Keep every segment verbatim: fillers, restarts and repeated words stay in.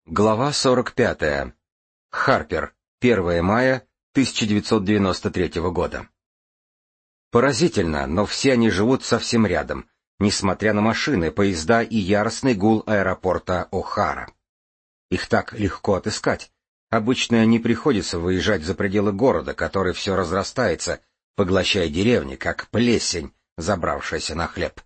Глава сорок пятая. Харпер. первое мая тысяча девятьсот девяносто третьего года. Поразительно, но все они живут совсем рядом, несмотря на машины, поезда и яростный гул аэропорта О'Хара. Их так легко отыскать. Обычно не приходится выезжать за пределы города, который все разрастается, поглощая деревни, как плесень, забравшаяся на хлеб.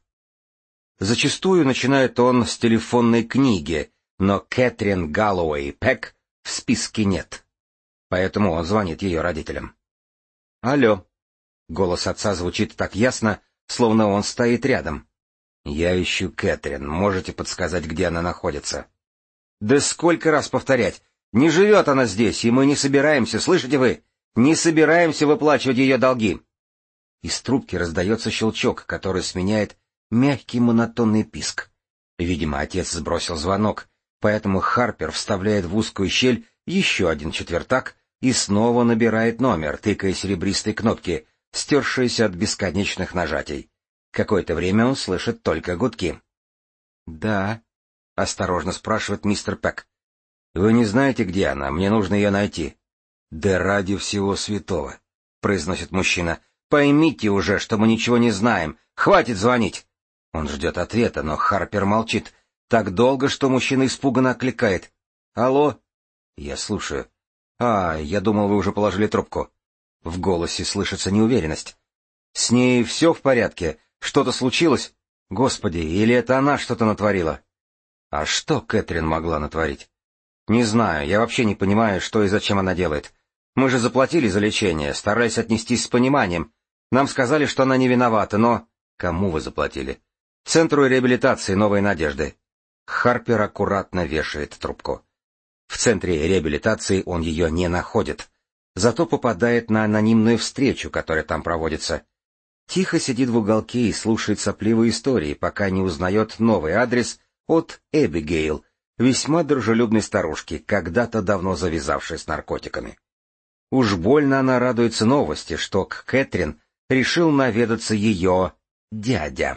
Зачастую начинает он с телефонной книги, но Кэтрин Галлоуэй Пек в списке нет. Поэтому он звонит ее родителям. «Алло». Голос отца звучит так ясно, словно он стоит рядом. «Я ищу Кэтрин. Можете подсказать, где она находится?» «Да сколько раз повторять? Не живет она здесь, и мы не собираемся, слышите вы? Не собираемся выплачивать ее долги». Из трубки раздается щелчок, который сменяет мягкий монотонный писк. Видимо, отец сбросил звонок, поэтому Харпер вставляет в узкую щель еще один четвертак и снова набирает номер, тыкая серебристой кнопки, стершиеся от бесконечных нажатий. Какое-то время он слышит только гудки. «Да», — осторожно спрашивает мистер Пек. «Вы не знаете, где она? Мне нужно ее найти». «Да ради всего святого», — произносит мужчина. «Поймите уже, что мы ничего не знаем. Хватит звонить». Он ждет ответа, но Харпер молчит. Так долго, что мужчина испуганно окликает. «Алло?» «Я слушаю». «А, я думал, вы уже положили трубку». В голосе слышится неуверенность. «С ней все в порядке? Что-то случилось? Господи, или это она что-то натворила?» «А что Кэтрин могла натворить?» «Не знаю, я вообще не понимаю, что и зачем она делает. Мы же заплатили за лечение, старались отнестись с пониманием. Нам сказали, что она не виновата, но...» «Кому вы заплатили?» «Центру реабилитации «Новой надежды». Харпер аккуратно вешает трубку. В центре реабилитации он ее не находит, зато попадает на анонимную встречу, которая там проводится. Тихо сидит в уголке и слушает сопливые истории, пока не узнает новый адрес от Эбигейл, весьма дружелюбной старушки, когда-то давно завязавшей с наркотиками. Уж больно она радуется новости, что к Кэтрин решил наведаться ее дядя.